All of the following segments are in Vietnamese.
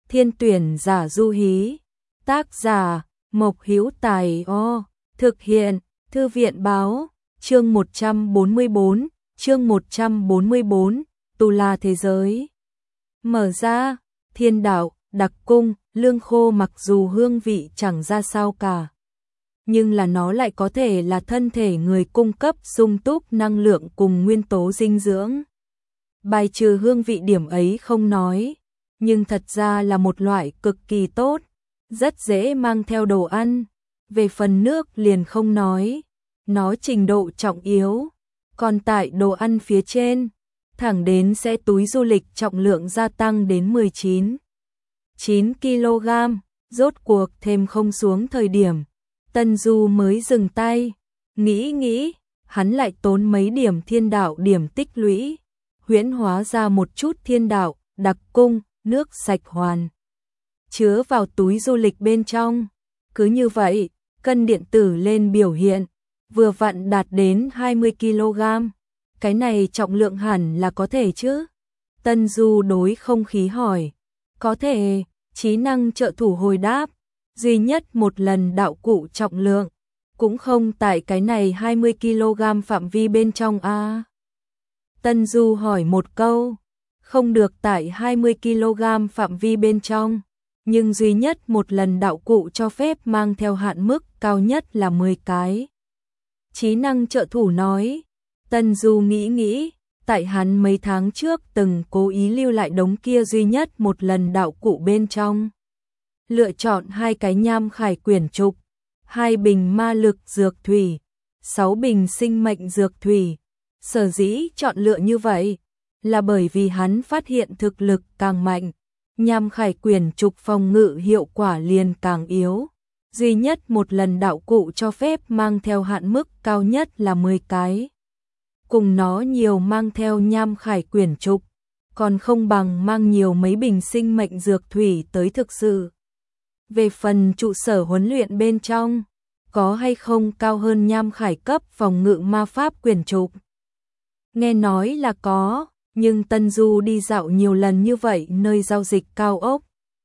Thiên tuyển giả Du Hí. Tác giả Mộc Hữu Tài. Thực hiện Thư viện Báo. Chương 144. Chương 144. Tu La thế giới. Mở ra. Thiên đạo, đặc cung, lương khô mặc dù hương vị chẳng ra sao cả, nhưng là nó lại có thể là thân thể người cung cấp sung túc năng lượng cùng nguyên tố dinh dưỡng. Bài trừ hương vị điểm ấy không nói, nhưng thật ra là một loại cực kỳ tốt, rất dễ mang theo đồ ăn. Về phần nước liền không nói, nó trình độ trọng yếu, còn tại đồ ăn phía trên, thẳng đến sẽ túi du lịch trọng lượng gia tăng đến 9 kg, rốt cuộc thêm không xuống thời điểm, Tân Du mới dừng tay, nghĩ, hắn lại tốn mấy điểm thiên đạo điểm tích lũy, huyễn hóa ra một chút thiên đạo, đặc cung, nước sạch hoàn, chứa vào túi du lịch bên trong. Cứ như vậy, cân điện tử lên biểu hiện, vừa vặn đạt đến 20 kg. Cái này trọng lượng hẳn là có thể chứ? Tân Du đối không khí hỏi. Có thể, trí năng trợ thủ hồi đáp. Duy nhất một lần đạo cụ trọng lượng, cũng không tại cái này 20 kg phạm vi bên trong a. Tân Du hỏi một câu. Không được tại 20 kg phạm vi bên trong, nhưng duy nhất một lần đạo cụ cho phép mang theo hạn mức cao nhất là 10 cái. Trí năng trợ thủ nói. Tân Du nghĩ, tại hắn mấy tháng trước từng cố ý lưu lại đống kia duy nhất một lần đạo cụ bên trong. Lựa chọn 2 cái nham khải quyển trục, 2 bình ma lực dược thủy, 6 bình sinh mệnh dược thủy. Sở dĩ chọn lựa như vậy là bởi vì hắn phát hiện thực lực càng mạnh, nham khải quyển trục phòng ngự hiệu quả liền càng yếu. Duy nhất một lần đạo cụ cho phép mang theo hạn mức cao nhất là 10 cái. Cùng nó nhiều mang theo nham khải quyển trục, còn không bằng mang nhiều mấy bình sinh mệnh dược thủy tới thực sự. Về phần trụ sở huấn luyện bên trong, có hay không cao hơn nham khải cấp phòng ngự ma pháp quyển trục? Nghe nói là có, nhưng Tân Du đi dạo nhiều lần như vậy nơi giao dịch cao ốc,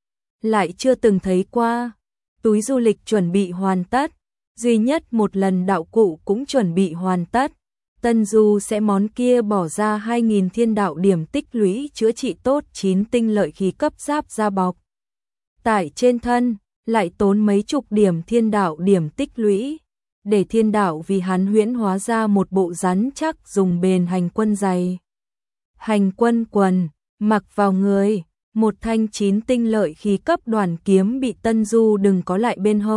lại chưa từng thấy qua. Túi du lịch chuẩn bị hoàn tất, duy nhất một lần đạo cụ cũng chuẩn bị hoàn tất. Tân Du sẽ món kia bỏ ra 2.000 thiên đạo điểm tích lũy chữa trị tốt 9 tinh lợi khí cấp giáp da bọc. Tại trên thân, lại tốn mấy chục điểm thiên đạo điểm tích lũy, để thiên đạo vì hắn huyễn hóa ra một bộ rắn chắc dùng bền hành quân giày. Hành quân quần, mặc vào người, một thanh 9 tinh lợi khí cấp đoàn kiếm bị Tân Du đừng có lại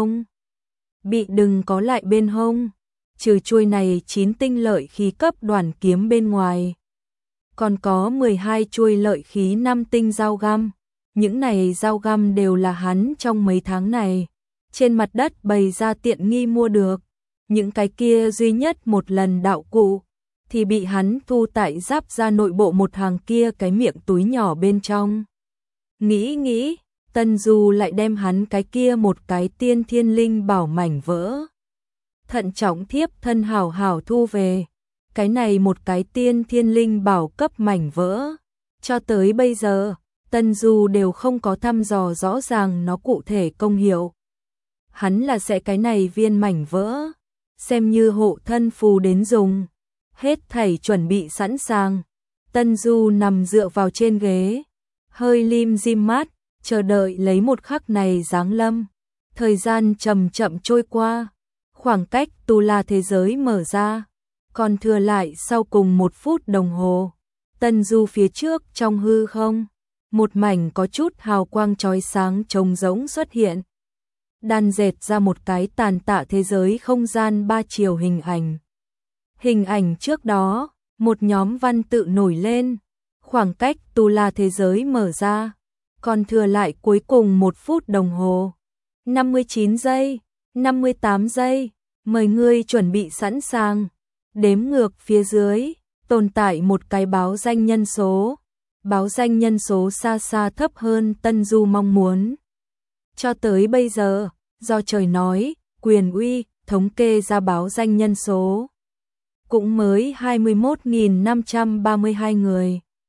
bên hông. Trừ chuôi này 9 tinh lợi khí cấp đoàn kiếm bên ngoài, còn có 12 chuôi lợi khí 5 tinh dao găm. Những này dao găm đều là hắn trong mấy tháng này trên mặt đất bày ra tiện nghi mua được. Những cái kia duy nhất một lần đạo cụ thì bị hắn thu tại giáp ra nội bộ một hàng kia cái miệng túi nhỏ bên trong. Nghĩ, Tân Du lại đem hắn cái kia một cái tiên thiên linh bảo mảnh vỡ thận trọng thiếp thân hảo hảo thu về. Cái này một cái tiên thiên linh bảo cấp mảnh vỡ, cho tới bây giờ Tân Du đều không có thăm dò rõ ràng nó cụ thể công hiệu. Hắn là sẽ cái này viên mảnh vỡ xem như hộ thân phù đến dùng. Hết thảy chuẩn bị sẵn sàng, Tân Du nằm dựa vào trên ghế, hơi lim dim mắt, chờ đợi lấy một khắc này giáng lâm. Thời gian chậm chậm trôi qua, khoảng cách Tu La thế giới mở ra còn thừa lại sau cùng 1 phút đồng hồ. Tân Du phía trước trong hư không, một mảnh có chút hào quang chói sáng trông rỗng xuất hiện, đan dệt ra một cái tàn tạ thế giới không gian 3 chiều hình ảnh. Hình ảnh trước đó, một nhóm văn tự nổi lên, khoảng cách Tu La thế giới mở ra còn thừa lại cuối cùng 1 phút đồng hồ. 59 giây, 58 giây, mời ngươi chuẩn bị sẵn sàng. Đếm ngược phía dưới, tồn tại một cái báo danh nhân số. Báo danh nhân số xa xa thấp hơn Tân Du mong muốn. Cho tới bây giờ, do trời nói, quyền uy, thống kê ra báo danh nhân số cũng mới 21.532 người.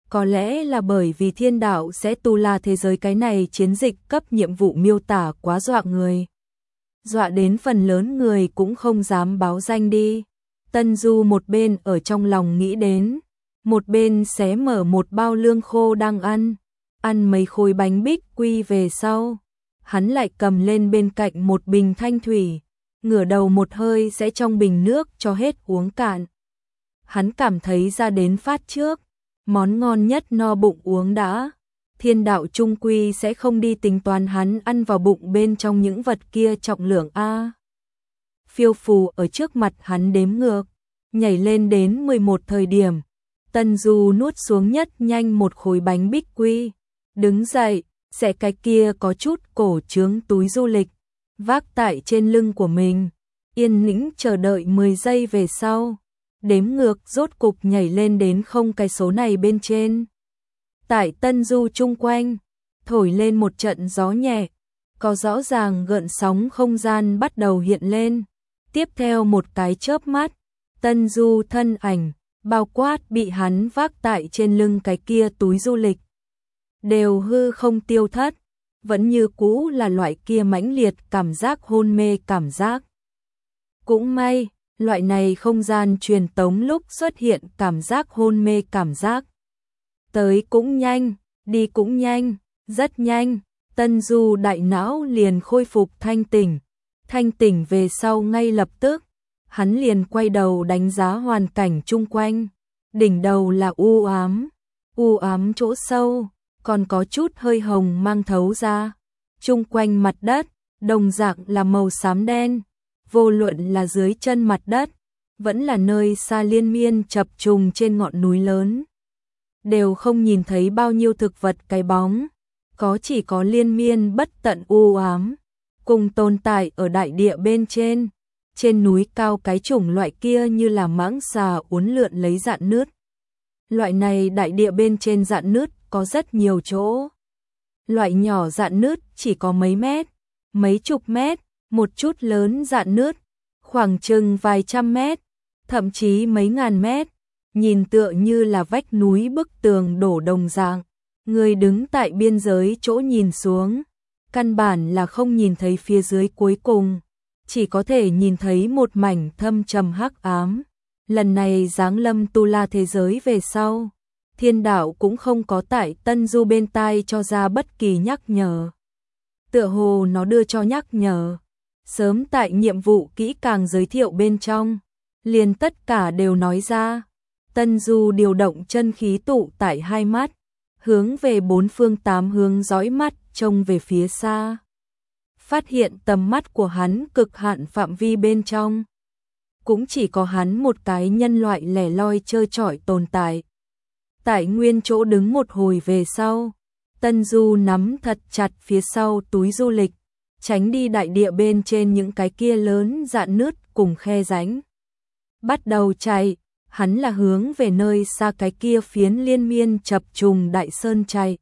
Có lẽ là bởi vì thiên đạo sẽ tu la thế giới cái này chiến dịch cấp nhiệm vụ miêu tả quá dọa người. Dọa đến phần lớn người cũng không dám báo danh đi. Tân Du một bên ở trong lòng nghĩ đến, một bên xé mở một bao lương khô đang ăn mấy khối bánh bích quy về sau. Hắn lại cầm lên bên cạnh một bình thanh thủy, ngửa đầu một hơi sẽ trong bình nước cho hết uống cạn. Hắn cảm thấy ra đến phát trước, món ngon nhất no bụng uống đã. Thiên đạo trung quy sẽ không đi tính toán hắn ăn vào bụng bên trong những vật kia trọng lượng a. Phiêu phù ở trước mặt hắn đếm ngược, nhảy lên đến 11 thời điểm. Tân Du nuốt xuống nhất nhanh một khối bánh bích quy, đứng dậy, xẻ cái kia có chút cổ trướng túi du lịch, vác tại trên lưng của mình, yên tĩnh chờ đợi 10 giây về sau. Đếm ngược rốt cục nhảy lên đến không cái số này bên trên. Tại Tân Du chung quanh, thổi lên một trận gió nhẹ, có rõ ràng gợn sóng không gian bắt đầu hiện lên. Tiếp theo một cái chớp mắt, Tân Du thân ảnh, bao quát bị hắn vác tại trên lưng cái kia túi du lịch, đều hư không tiêu thất, vẫn như cũ là loại kia mãnh liệt cảm giác hôn mê cảm giác. Cũng may, loại này không gian truyền tống lúc xuất hiện cảm giác hôn mê cảm giác. Tới cũng nhanh, đi cũng nhanh, rất nhanh, Tân Du đại não liền khôi phục thanh tỉnh về sau ngay lập tức, hắn liền quay đầu đánh giá hoàn cảnh chung quanh, đỉnh đầu là u ám chỗ sâu, còn có chút hơi hồng mang thấu ra, chung quanh mặt đất, đồng dạng là màu xám đen, vô luận là dưới chân mặt đất, vẫn là nơi xa liên miên chập trùng trên ngọn núi lớn. Đều không nhìn thấy bao nhiêu thực vật cái bóng, chỉ có liên miên bất tận u ám, cùng tồn tại ở đại địa bên trên núi cao cái chủng loại kia như là mãng xà uốn lượn lấy rạn nứt. Loại này đại địa bên trên rạn nứt có rất nhiều chỗ. Loại nhỏ rạn nứt chỉ có mấy mét, mấy chục mét, một chút lớn rạn nứt, khoảng chừng vài trăm mét, thậm chí mấy ngàn mét, nhìn tựa như là vách núi bức tường đổ đồng dạng. Người đứng tại biên giới chỗ nhìn xuống, căn bản là không nhìn thấy phía dưới cuối cùng, chỉ có thể nhìn thấy một mảnh thâm trầm hắc ám. Lần này giáng lâm tu la thế giới về sau, thiên đạo cũng không có tại Tân Du bên tai cho ra bất kỳ nhắc nhở. Tựa hồ nó đưa cho nhắc nhở, sớm tại nhiệm vụ kỹ càng giới thiệu bên trong, liền tất cả đều nói ra. Tân Du điều động chân khí tụ tại hai mắt, hướng về bốn phương tám hướng dõi mắt trông về phía xa. Phát hiện tầm mắt của hắn cực hạn phạm vi bên trong, cũng chỉ có hắn một cái nhân loại lẻ loi trơ trọi tồn tại. Tại nguyên chỗ đứng một hồi về sau, Tân Du nắm thật chặt phía sau túi du lịch, tránh đi đại địa bên trên những cái kia lớn rạn nứt cùng khe rãnh. Bắt đầu chạy, hắn là hướng về nơi xa cái kia phiến liên miên chập trùng đại sơn chạy.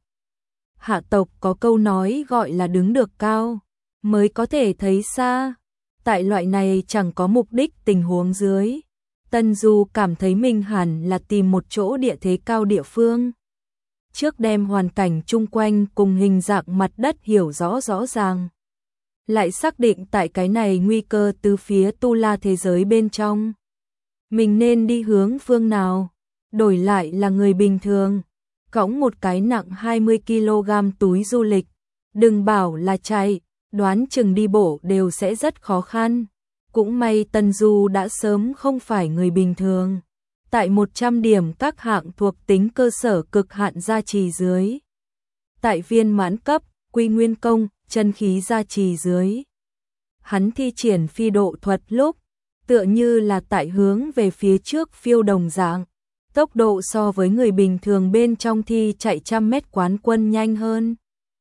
Hạ tộc có câu nói gọi là đứng được cao, mới có thể thấy xa. Tại loại này chẳng có mục đích tình huống dưới, Tân Du cảm thấy mình hẳn là tìm một chỗ địa thế cao địa phương. Trước đem hoàn cảnh chung quanh cùng hình dạng mặt đất hiểu rõ ràng. Lại xác định tại cái này nguy cơ từ phía tu la thế giới bên trong. Mình nên đi hướng phương nào, đổi lại là người bình thường, cõng một cái nặng 20 kg túi du lịch, đừng bảo là chạy, đoán chừng đi bộ đều sẽ rất khó khăn. Cũng may Tân Du đã sớm không phải người bình thường. Tại 100 điểm các hạng thuộc tính cơ sở cực hạn gia trì dưới. Tại viên mãn cấp, quy nguyên công, chân khí gia trì dưới. Hắn thi triển phi độ thuật lúc, tựa như là tại hướng về phía trước phiêu đồng dạng. Tốc độ so với người bình thường bên trong thi chạy 100 mét quán quân nhanh hơn.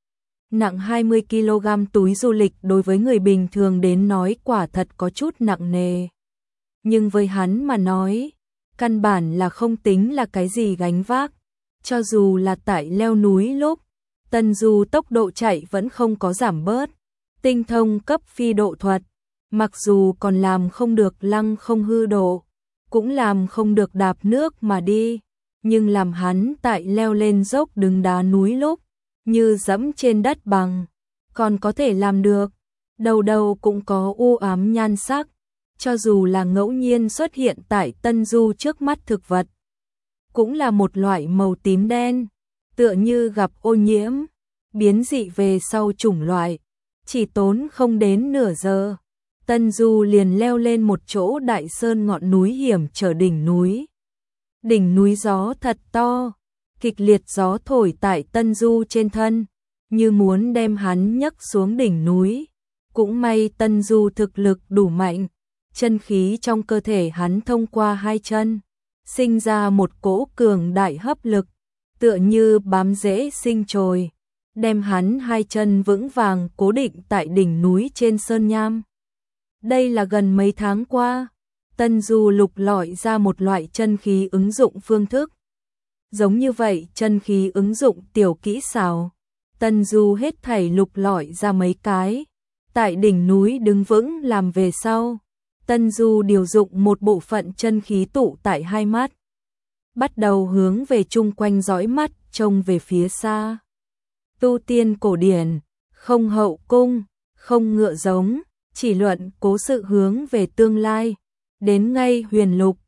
Nặng 20 kg túi du lịch đối với người bình thường đến nói quả thật có chút nặng nề. Nhưng với hắn mà nói, căn bản là không tính là cái gì gánh vác. Cho dù là tại leo núi lúc, Tân Du tốc độ chạy vẫn không có giảm bớt. Tinh thông cấp phi độ thuật, mặc dù còn làm không được lăng không hư độ, cũng làm không được đạp nước mà đi. nhưng làm hắn tại leo lên dốc đứng đá núi lúc, như dẫm trên đất bằng, còn có thể làm được. Đầu đầu cũng có u ám nhan sắc, cho dù là ngẫu nhiên xuất hiện tại Tân Du trước mắt thực vật, cũng là một loại màu tím đen, tựa như gặp ô nhiễm, biến dị về sau chủng loại. Chỉ tốn không đến nửa giờ, Tân Du liền leo lên một chỗ đại sơn ngọn núi hiểm trở đỉnh núi. Đỉnh núi gió thật to, kịch liệt gió thổi tại Tân Du trên thân, như muốn đem hắn nhấc xuống đỉnh núi. Cũng may Tân Du thực lực đủ mạnh, chân khí trong cơ thể hắn thông qua hai chân, sinh ra một cỗ cường đại hấp lực, tựa như bám rễ sinh trồi, đem hắn hai chân vững vàng cố định tại đỉnh núi trên sơn nham. Đây là gần mấy tháng qua, Tân Du lục lọi ra một loại chân khí ứng dụng phương thức. Giống như vậy chân khí ứng dụng tiểu kỹ xảo, Tân Du hết thảy lục lọi ra mấy cái. Tại đỉnh núi đứng vững làm về sau, Tân Du điều dụng một bộ phận chân khí tụ tại hai mắt, bắt đầu hướng về chung quanh dõi mắt trông về phía xa. Tu tiên cổ điển, không hậu cung, không ngựa giống, chỉ luận cố sự hướng về tương lai, đến ngay huyền lục,